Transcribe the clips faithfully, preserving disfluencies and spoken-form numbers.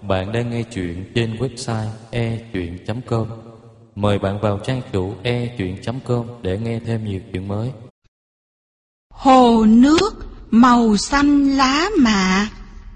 Bạn đang nghe chuyện trên website e chuyện chấm com. Mời bạn vào trang chủ e chuyện chấm com để nghe thêm nhiều chuyện mới. Hồ nước màu xanh lá mạ.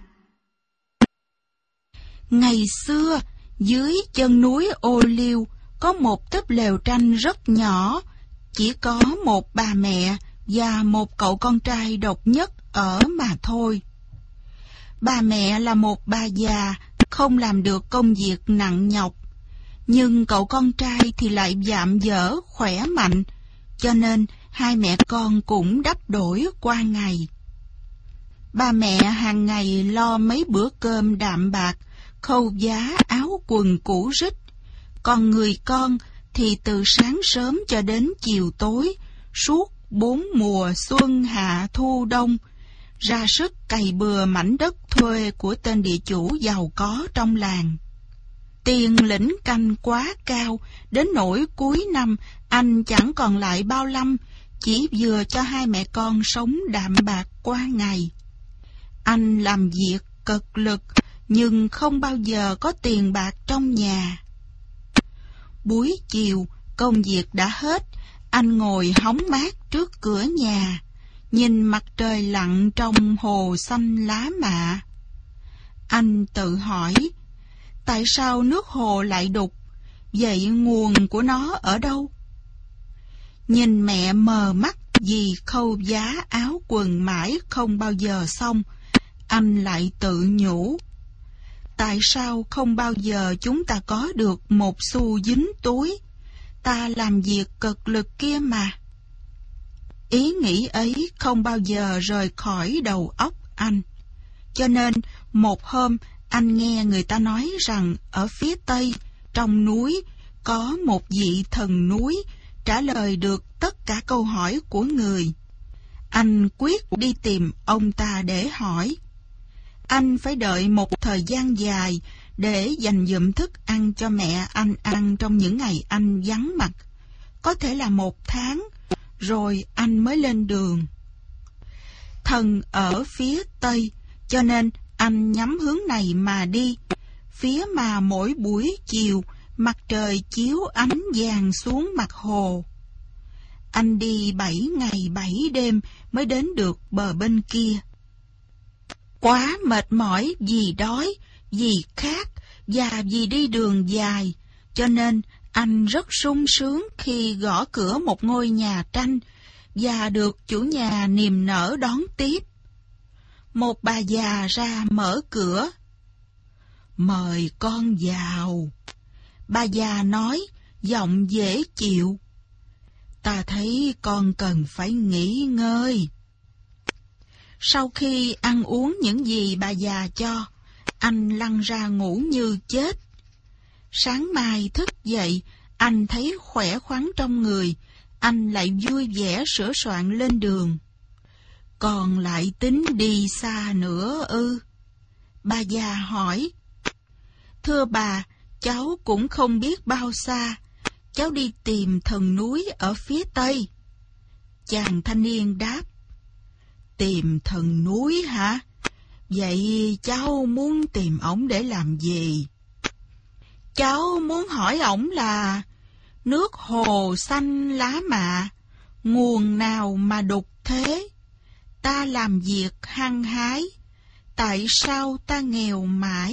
Ngày xưa, dưới chân núi Ô Liu có một túp lều tranh rất nhỏ, chỉ có một bà mẹ và một cậu con trai độc nhất ở mà thôi. Bà mẹ là một bà già, không làm được công việc nặng nhọc, nhưng cậu con trai thì lại vạm vỡ, khỏe mạnh, cho nên hai mẹ con cũng đắp đổi qua ngày. Bà mẹ hàng ngày lo mấy bữa cơm đạm bạc, khâu vá áo quần cũ rích, còn người con thì từ sáng sớm cho đến chiều tối, suốt bốn mùa xuân hạ thu đông, ra sức cày bừa mảnh đất thuê của tên địa chủ giàu có trong làng. Tiền lĩnh canh quá cao, đến nỗi cuối năm anh chẳng còn lại bao lâm, chỉ vừa cho hai mẹ con sống đạm bạc qua ngày. Anh làm việc cực lực, nhưng không bao giờ có tiền bạc trong nhà. Buổi chiều, công việc đã hết, anh ngồi hóng mát trước cửa nhà, nhìn mặt trời lặn trong hồ xanh lá mạ. Anh tự hỏi, tại sao nước hồ lại đục, vậy nguồn của nó ở đâu? Nhìn mẹ mờ mắt vì khâu vá áo quần mãi không bao giờ xong, anh lại tự nhủ, tại sao không bao giờ chúng ta có được một xu dính túi? Ta làm việc cực lực kia mà. Ý nghĩ ấy không bao giờ rời khỏi đầu óc anh. Cho nên, một hôm, anh nghe người ta nói rằng ở phía Tây, trong núi, có một vị thần núi trả lời được tất cả câu hỏi của người. Anh quyết đi tìm ông ta để hỏi. Anh phải đợi một thời gian dài để dành dụm thức ăn cho mẹ anh ăn trong những ngày anh vắng mặt. Có thể là một tháng, rồi anh mới lên đường. Thần ở phía Tây, cho nên anh nhắm hướng này mà đi, phía mà mỗi buổi chiều mặt trời chiếu ánh vàng xuống mặt hồ. Anh đi bảy ngày bảy đêm mới đến được bờ bên kia. Quá mệt mỏi vì đói, vì khát và vì đi đường dài, cho nên anh rất sung sướng khi gõ cửa một ngôi nhà tranh và được chủ nhà niềm nở đón tiếp. Một bà già ra mở cửa. Mời con vào. Bà già nói, giọng dễ chịu. Ta thấy con cần phải nghỉ ngơi. Sau khi ăn uống những gì bà già cho, anh lăn ra ngủ như chết. Sáng mai thức dậy, anh thấy khỏe khoắn trong người, anh lại vui vẻ sửa soạn lên đường. Còn lại tính đi xa nữa ư? Bà già hỏi. Thưa bà, cháu cũng không biết bao xa, cháu đi tìm thần núi ở phía Tây. Chàng thanh niên đáp. Tìm thần núi hả? Vậy cháu muốn tìm ổng để làm gì? Cháu muốn hỏi ổng là nước hồ xanh lá mạ, nguồn nào mà đục thế? Ta làm việc hăng hái, tại sao ta nghèo mãi?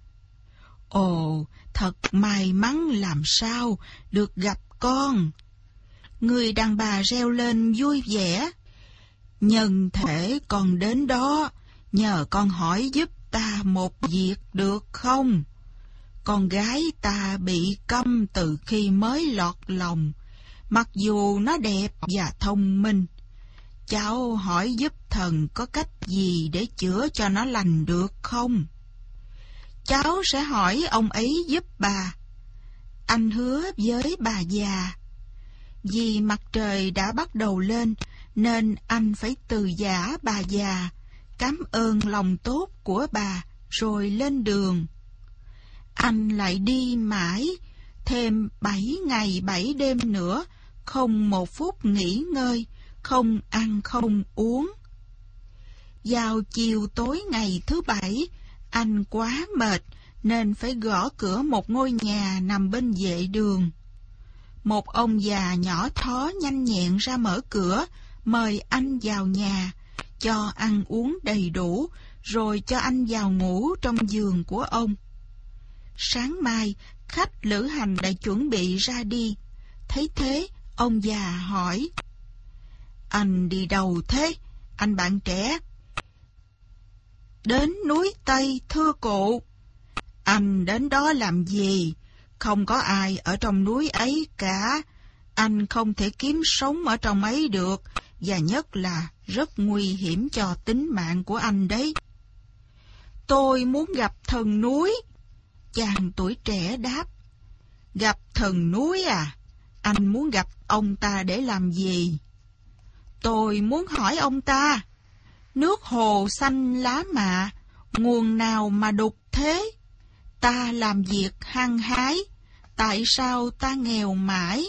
Ồ, thật may mắn làm sao được gặp con. Người đàn bà reo lên vui vẻ. Nhân thể con đến đó, nhờ con hỏi giúp ta một việc được không? Con gái ta bị câm từ khi mới lọt lòng, mặc dù nó đẹp và thông minh. Cháu hỏi giúp thần có cách gì để chữa cho nó lành được không? Cháu sẽ hỏi ông ấy giúp bà. Anh hứa với bà già. Vì mặt trời đã bắt đầu lên, nên anh phải từ giã bà già, cảm ơn lòng tốt của bà, rồi lên đường. Anh lại đi mãi, thêm bảy ngày bảy đêm nữa, không một phút nghỉ ngơi, không ăn không uống. Vào chiều tối ngày thứ bảy, anh quá mệt nên phải gõ cửa một ngôi nhà nằm bên vệ đường. Một ông già nhỏ thó nhanh nhẹn ra mở cửa, mời anh vào nhà, cho ăn uống đầy đủ, rồi cho anh vào ngủ trong giường của ông. Sáng mai, khách lữ hành đã chuẩn bị ra đi. Thấy thế, ông già hỏi: "Anh đi đâu thế, anh bạn trẻ?" "Đến núi Tây, thưa cụ." "Anh đến đó làm gì? Không có ai ở trong núi ấy cả. Anh không thể kiếm sống ở trong ấy được, và nhất là rất nguy hiểm cho tính mạng của anh đấy." "Tôi muốn gặp thần núi." Chàng tuổi trẻ đáp. "Gặp thần núi à? Anh muốn gặp ông ta để làm gì?" "Tôi muốn hỏi ông ta, nước hồ xanh lá mạ, nguồn nào mà đục thế? Ta làm việc hăng hái, tại sao ta nghèo mãi?"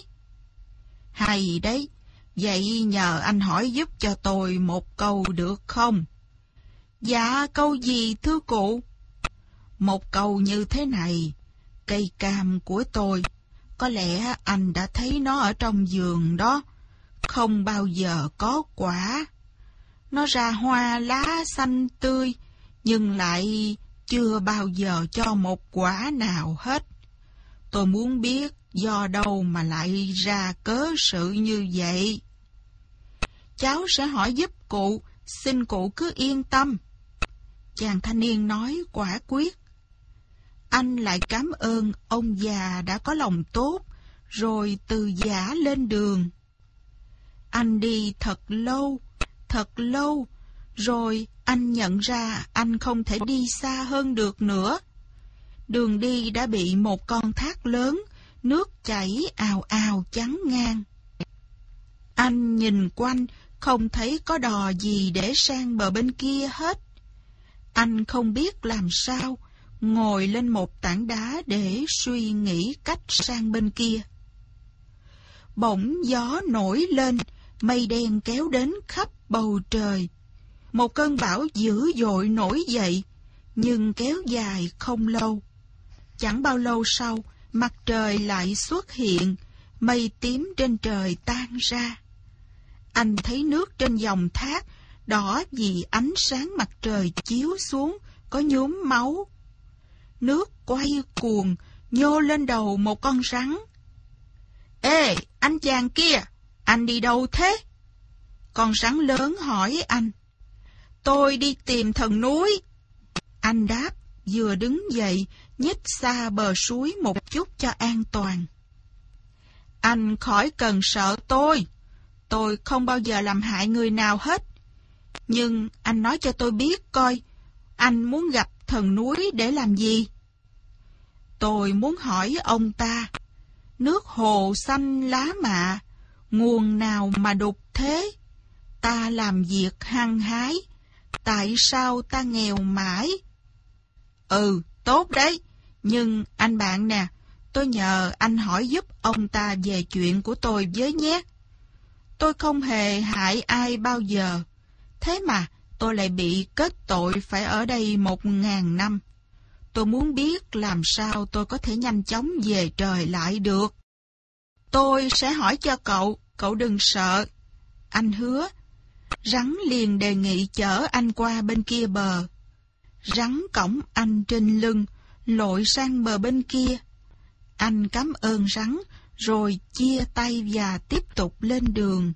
"Hay đấy, vậy nhờ anh hỏi giúp cho tôi một câu được không?" "Dạ, câu gì thưa cụ?" "Một câu như thế này: cây cam của tôi, có lẽ anh đã thấy nó ở trong vườn đó, không bao giờ có quả. Nó ra hoa lá xanh tươi, nhưng lại chưa bao giờ cho một quả nào hết. Tôi muốn biết do đâu mà lại ra cớ sự như vậy." "Cháu sẽ hỏi giúp cụ, xin cụ cứ yên tâm." Chàng thanh niên nói quả quyết. Anh lại cảm ơn ông già đã có lòng tốt, rồi từ giã lên đường. Anh đi thật lâu, thật lâu, rồi anh nhận ra anh không thể đi xa hơn được nữa. Đường đi đã bị một con thác lớn, nước chảy ào ào chắn ngang. Anh nhìn quanh, không thấy có đò gì để sang bờ bên kia hết. Anh không biết làm sao, ngồi lên một tảng đá để suy nghĩ cách sang bên kia. Bỗng gió nổi lên, mây đen kéo đến khắp bầu trời. Một cơn bão dữ dội nổi dậy, nhưng kéo dài không lâu. Chẳng bao lâu sau, mặt trời lại xuất hiện, mây tím trên trời tan ra. Anh thấy nước trên dòng thác đỏ vì ánh sáng mặt trời chiếu xuống, có nhuốm máu. Nước quay cuồng, nhô lên đầu một con rắn. "Ê, anh chàng kia, anh đi đâu thế?" Con rắn lớn hỏi anh. "Tôi đi tìm thần núi." Anh đáp, vừa đứng dậy, nhích xa bờ suối một chút cho an toàn. "Anh khỏi cần sợ tôi. Tôi không bao giờ làm hại người nào hết. Nhưng anh nói cho tôi biết coi, anh muốn gặp thần núi để làm gì?" "Tôi muốn hỏi ông ta, nước hồ xanh lá mạ, nguồn nào mà đục thế? Ta làm việc hăng hái, tại sao ta nghèo mãi?" "Ừ, tốt đấy, nhưng anh bạn nè, tôi nhờ anh hỏi giúp ông ta về chuyện của tôi với nhé. Tôi không hề hại ai bao giờ, thế mà tôi lại bị kết tội phải ở đây một ngàn năm. Tôi muốn biết làm sao tôi có thể nhanh chóng về trời lại được." "Tôi sẽ hỏi cho cậu, cậu đừng sợ." Anh hứa. Rắn liền đề nghị chở anh qua bên kia bờ. Rắn cõng anh trên lưng, lội sang bờ bên kia. Anh cảm ơn rắn, rồi chia tay và tiếp tục lên đường.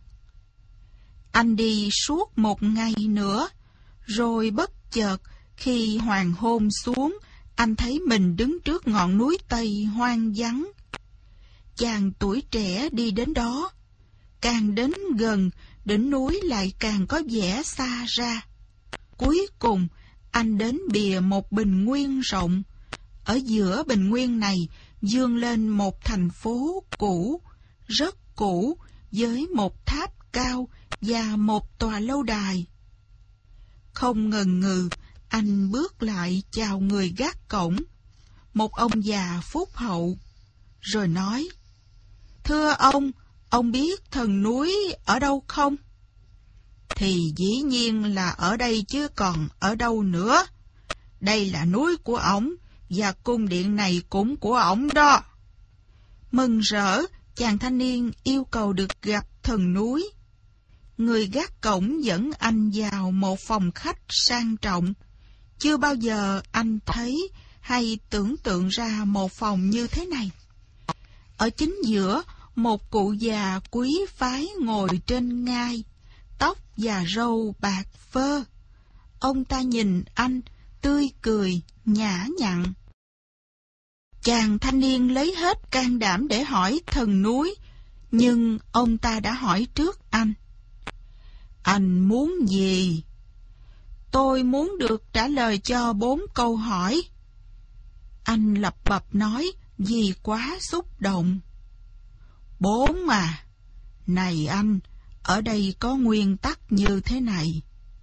Anh đi suốt một ngày nữa, rồi bất chợt khi hoàng hôn xuống, anh thấy mình đứng trước ngọn núi Tây hoang vắng. Chàng tuổi trẻ đi đến đó. Càng đến gần, đỉnh núi lại càng có vẻ xa ra. Cuối cùng, anh đến bìa một bình nguyên rộng. Ở giữa bình nguyên này vươn lên một thành phố cũ, rất cũ, với một tháp cao và một tòa lâu đài. Không ngần ngừ, anh bước lại chào người gác cổng, một ông già phúc hậu, rồi nói: "Thưa ông, ông biết thần núi ở đâu không?" "Thì dĩ nhiên là ở đây chứ còn ở đâu nữa. Đây là núi của ổng, và cung điện này cũng của ổng đó. Mừng rỡ, chàng thanh niên yêu cầu được gặp thần núi. Người gác cổng dẫn anh vào một phòng khách sang trọng. Chưa bao giờ anh thấy hay tưởng tượng ra một phòng như thế này. Ở chính giữa, một cụ già quý phái ngồi trên ngai, tóc và râu bạc phơ. Ông ta nhìn anh, tươi cười, nhã nhặn. Chàng thanh niên lấy hết can đảm để hỏi thần núi, nhưng ông ta đã hỏi trước anh. Anh muốn gì? Tôi muốn được trả lời cho bốn câu hỏi. Anh lẩm bẩm nói vì quá xúc động. Bốn à? Này anh, ở đây có nguyên tắc như thế này.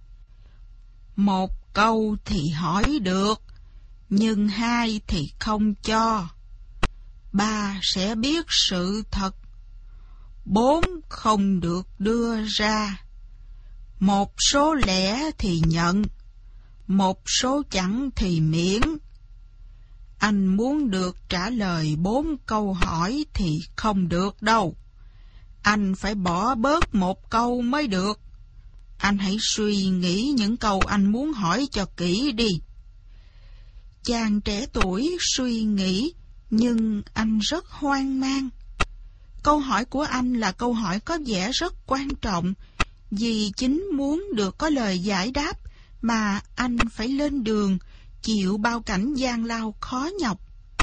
Một câu thì hỏi được, nhưng hai thì không cho. Ba sẽ biết sự thật. Bốn không được đưa ra. Một số lẻ thì nhận, một số chẳng thì miễn. Anh muốn được trả lời bốn câu hỏi thì không được đâu. Anh phải bỏ bớt một câu mới được. Anh hãy suy nghĩ những câu anh muốn hỏi cho kỹ đi. Chàng trẻ tuổi suy nghĩ, nhưng anh rất hoang mang. Câu hỏi của anh là câu hỏi có vẻ rất quan trọng, vì chính muốn được có lời giải đáp mà anh phải lên đường, chịu bao cảnh gian lao khó nhọc.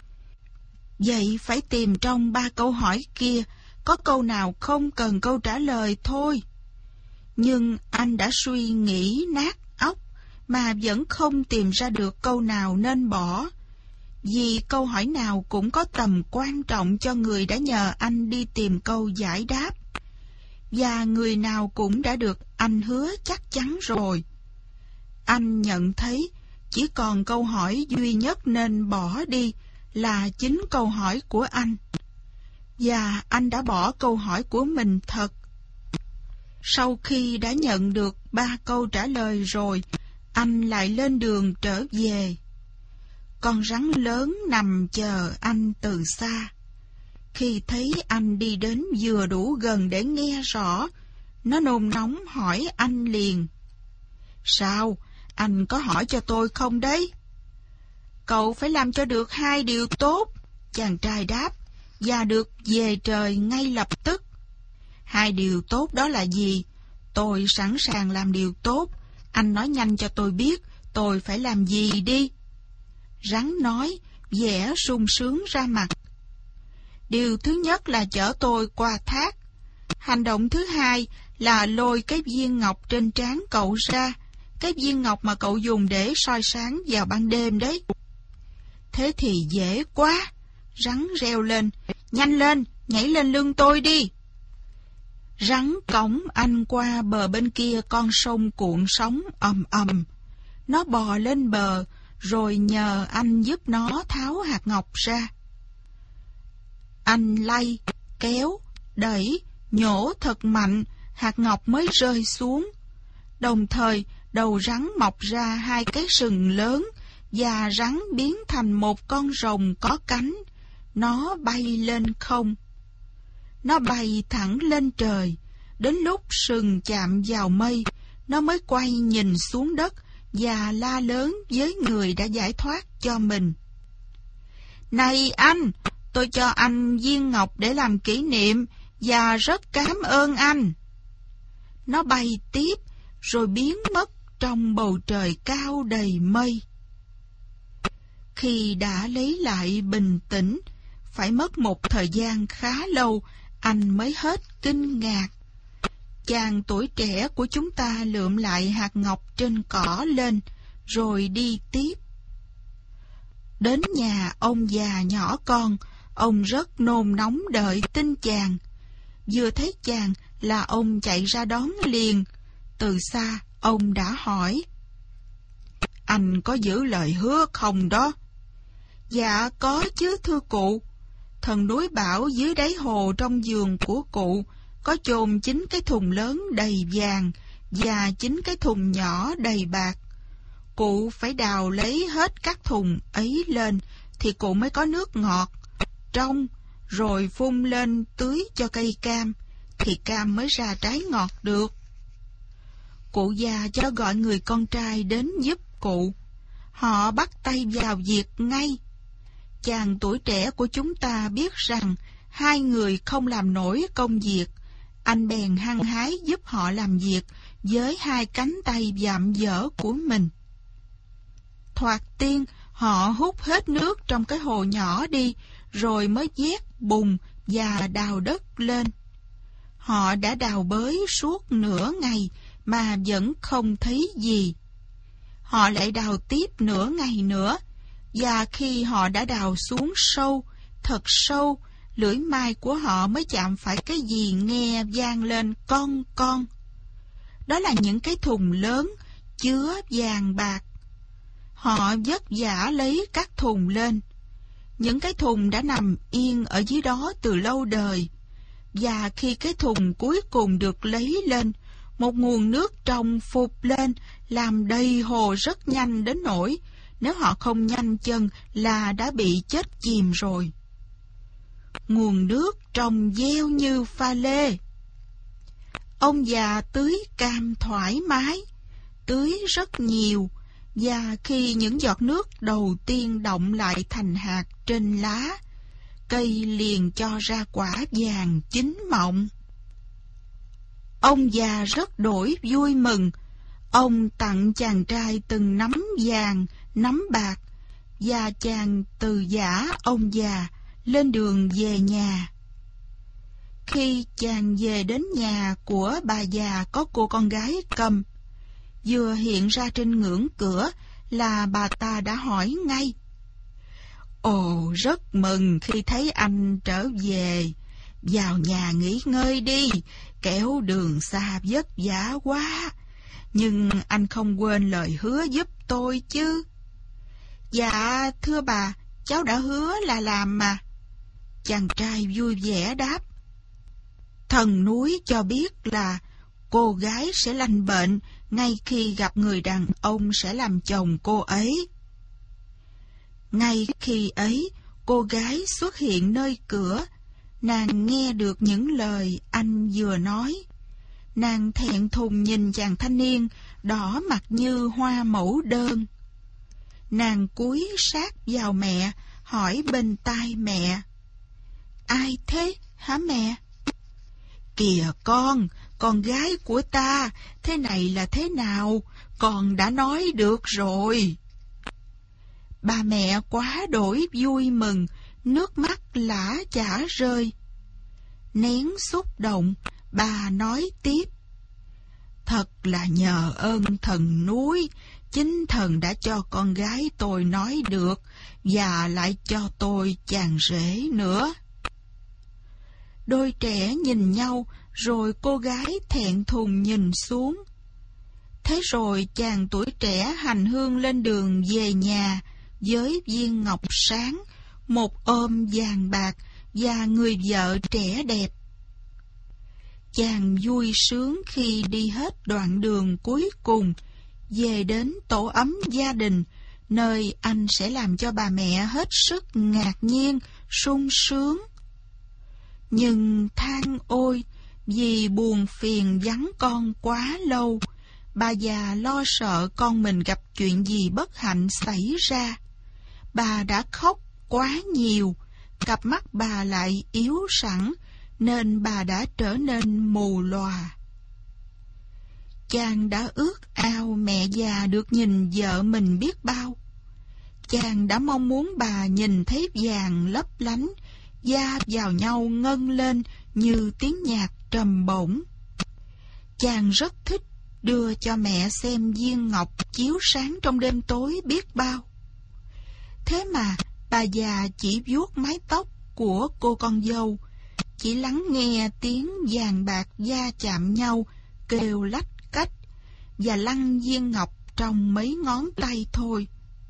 Vậy phải tìm trong ba câu hỏi kia, có câu nào không cần câu trả lời thôi. Nhưng anh đã suy nghĩ nát óc, mà vẫn không tìm ra được câu nào nên bỏ, vì câu hỏi nào cũng có tầm quan trọng cho người đã nhờ anh đi tìm câu giải đáp, và người nào cũng đã được anh hứa chắc chắn rồi. Anh nhận thấy chỉ còn câu hỏi duy nhất nên bỏ đi là chính câu hỏi của anh, và anh đã bỏ câu hỏi của mình thật. Sau khi đã nhận được ba câu trả lời rồi, anh lại lên đường trở về. Con rắn lớn nằm chờ anh từ xa. Khi thấy anh đi đến vừa đủ gần để nghe rõ, nó nôn nóng hỏi anh liền. Sao? Anh có hỏi cho tôi không đấy? Cậu phải làm cho được hai điều tốt, chàng trai đáp, và được về trời ngay lập tức. Hai điều tốt đó là gì? Tôi sẵn sàng làm điều tốt. Anh nói nhanh cho tôi biết tôi phải làm gì đi. Rắn nói, vẻ sung sướng ra mặt. Điều thứ nhất là chở tôi qua thác. Hành động thứ hai là lôi cái viên ngọc trên trán cậu ra, cái viên ngọc mà cậu dùng để soi sáng vào ban đêm đấy. Thế thì dễ quá. Rắn reo lên, nhanh lên, nhảy lên lưng tôi đi. Rắn cõng anh qua bờ bên kia con sông cuộn sóng ầm ầm. Nó bò lên bờ, rồi nhờ anh giúp nó tháo hạt ngọc ra. Anh lay, kéo, đẩy, nhổ thật mạnh, hạt ngọc mới rơi xuống. Đồng thời, đầu rắn mọc ra hai cái sừng lớn, và rắn biến thành một con rồng có cánh. Nó bay lên không. Nó bay thẳng lên trời. Đến lúc sừng chạm vào mây, nó mới quay nhìn xuống đất và la lớn với người đã giải thoát cho mình. Này anh, tôi cho anh viên ngọc để làm kỷ niệm, và rất cảm ơn anh. Nó bay tiếp, rồi biến mất trong bầu trời cao đầy mây. Khi đã lấy lại bình tĩnh, phải mất một thời gian khá lâu, anh mới hết kinh ngạc. Chàng tuổi trẻ của chúng ta lượm lại hạt ngọc trên cỏ lên, rồi đi tiếp. Đến nhà ông già nhỏ con, ông rất nôn nóng đợi tin chàng. Vừa thấy chàng là ông chạy ra đón liền. Từ xa, ông đã hỏi. Anh có giữ lời hứa không đó? Dạ có chứ thưa cụ. Thần núi bảo dưới đáy hồ trong giường của cụ có chôn chín cái thùng lớn đầy vàng và chín cái thùng nhỏ đầy bạc. Cụ phải đào lấy hết các thùng ấy lên thì cụ mới có nước ngọt, trong, rồi phun lên tưới cho cây cam, thì cam mới ra trái ngọt được. Cụ già cho gọi người con trai đến giúp cụ. Họ bắt tay vào việc ngay. Chàng tuổi trẻ của chúng ta biết rằng hai người không làm nổi công việc, anh bèn hăng hái giúp họ làm việc với hai cánh tay vạm vỡ của mình. Thoạt tiên, họ hút hết nước trong cái hồ nhỏ đi, rồi mới vét bùn và đào đất lên. Họ đã đào bới suốt nửa ngày mà vẫn không thấy gì. Họ lại đào tiếp nửa ngày nữa, và khi họ đã đào xuống sâu, thật sâu, lưỡi mai của họ mới chạm phải cái gì nghe vang lên con con. Đó là những cái thùng lớn chứa vàng bạc. Họ vất vả lấy các thùng lên. Những cái thùng đã nằm yên ở dưới đó từ lâu đời. Và khi cái thùng cuối cùng được lấy lên, một nguồn nước trong phụt lên, làm đầy hồ rất nhanh đến nỗi nếu họ không nhanh chân là đã bị chết chìm rồi. Nguồn nước trong veo như pha lê. Ông già tưới cam thoải mái, tưới rất nhiều, và khi những giọt nước đầu tiên đọng lại thành hạt trên lá, cây liền cho ra quả vàng chín mọng. Ông già rất đổi vui mừng. Ông tặng chàng trai từng nắm vàng, nắm bạc, và chàng từ giã ông già lên đường về nhà. Khi chàng về đến nhà của bà già có cô con gái Cầm, vừa hiện ra trên ngưỡng cửa là bà ta đã hỏi ngay: "Ồ, rất mừng khi thấy anh trở về. Vào nhà nghỉ ngơi đi, kẻo đường xa vất vả quá. Nhưng anh không quên lời hứa giúp tôi chứ?" "Dạ, thưa bà, cháu đã hứa là làm mà." Chàng trai vui vẻ đáp. "Thần núi cho biết là cô gái sẽ lành bệnh ngay khi gặp người đàn ông sẽ làm chồng cô ấy." Ngay khi ấy, cô gái xuất hiện nơi cửa. Nàng nghe được những lời anh vừa nói. Nàng thẹn thùng nhìn chàng thanh niên đỏ mặt như hoa mẫu đơn. Nàng cúi sát vào mẹ, hỏi bên tai mẹ: "Ai thế hả mẹ?" "Kìa con, con gái của ta, thế này là thế nào? Con đã nói được rồi." Bà mẹ quá đổi vui mừng, nước mắt lã chả rơi. Nén xúc động, bà nói tiếp: "Thật là nhờ ơn thần núi, chính thần đã cho con gái tôi nói được, và lại cho tôi chàng rể nữa." Đôi trẻ nhìn nhau, rồi cô gái thẹn thùng nhìn xuống. Thế rồi chàng tuổi trẻ hành hương lên đường về nhà với viên ngọc sáng, một ôm vàng bạc và người vợ trẻ đẹp. Chàng vui sướng khi đi hết đoạn đường cuối cùng, về đến tổ ấm gia đình, nơi anh sẽ làm cho bà mẹ hết sức ngạc nhiên, sung sướng. Nhưng than ôi, vì buồn phiền vắng con quá lâu, bà già lo sợ con mình gặp chuyện gì bất hạnh xảy ra. Bà đã khóc quá nhiều, cặp mắt bà lại yếu sẵn, nên bà đã trở nên mù lòa. Chàng đã ước ao mẹ già được nhìn vợ mình biết bao. Chàng đã mong muốn bà nhìn thấy vàng lấp lánh, da vào nhau ngân lên như tiếng nhạc trầm bổng. Chàng rất thích đưa cho mẹ xem viên ngọc chiếu sáng trong đêm tối biết bao. Thế mà bà già chỉ vuốt mái tóc của cô con dâu, chỉ lắng nghe tiếng vàng bạc va chạm nhau kêu lách cách, và lăn viên ngọc trong mấy ngón tay thôi.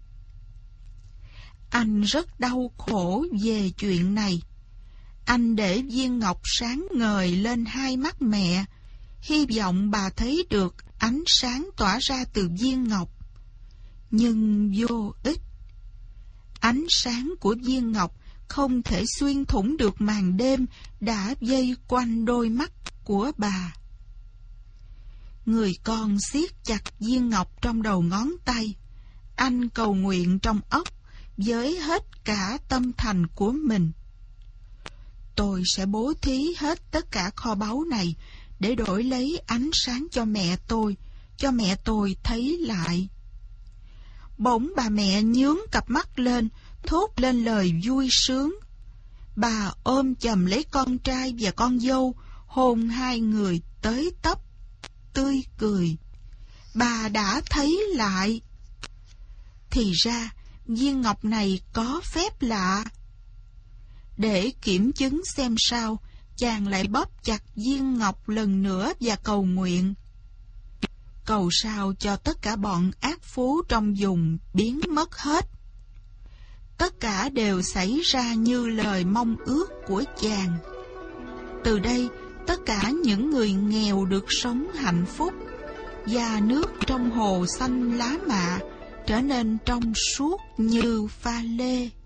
Anh rất đau khổ về chuyện này. Anh để viên ngọc sáng ngời lên hai mắt mẹ, hy vọng bà thấy được ánh sáng tỏa ra từ viên ngọc. nhưng vô ích. Ánh sáng của viên ngọc không thể xuyên thủng được màn đêm đã vây quanh đôi mắt của bà. Người con siết chặt viên ngọc trong đầu ngón tay. Anh cầu nguyện trong óc với hết cả tâm thành của mình. Tôi sẽ bố thí hết tất cả kho báu này để đổi lấy ánh sáng cho mẹ tôi, cho mẹ tôi thấy lại. Bỗng bà mẹ nhướng cặp mắt lên, thốt lên lời vui sướng. Bà ôm chầm lấy con trai và con dâu, hôn hai người tới tấp, tươi cười. Bà đã thấy lại. Thì ra, viên ngọc này có phép lạ. Để kiểm chứng xem sao, chàng lại bóp chặt viên ngọc lần nữa và cầu nguyện. Cầu sao cho tất cả bọn ác phú trong vùng biến mất hết. Tất cả đều xảy ra như lời mong ước của chàng. Từ đây, tất cả những người nghèo được sống hạnh phúc, và nước trong hồ xanh lá mạ trở nên trong suốt như pha lê.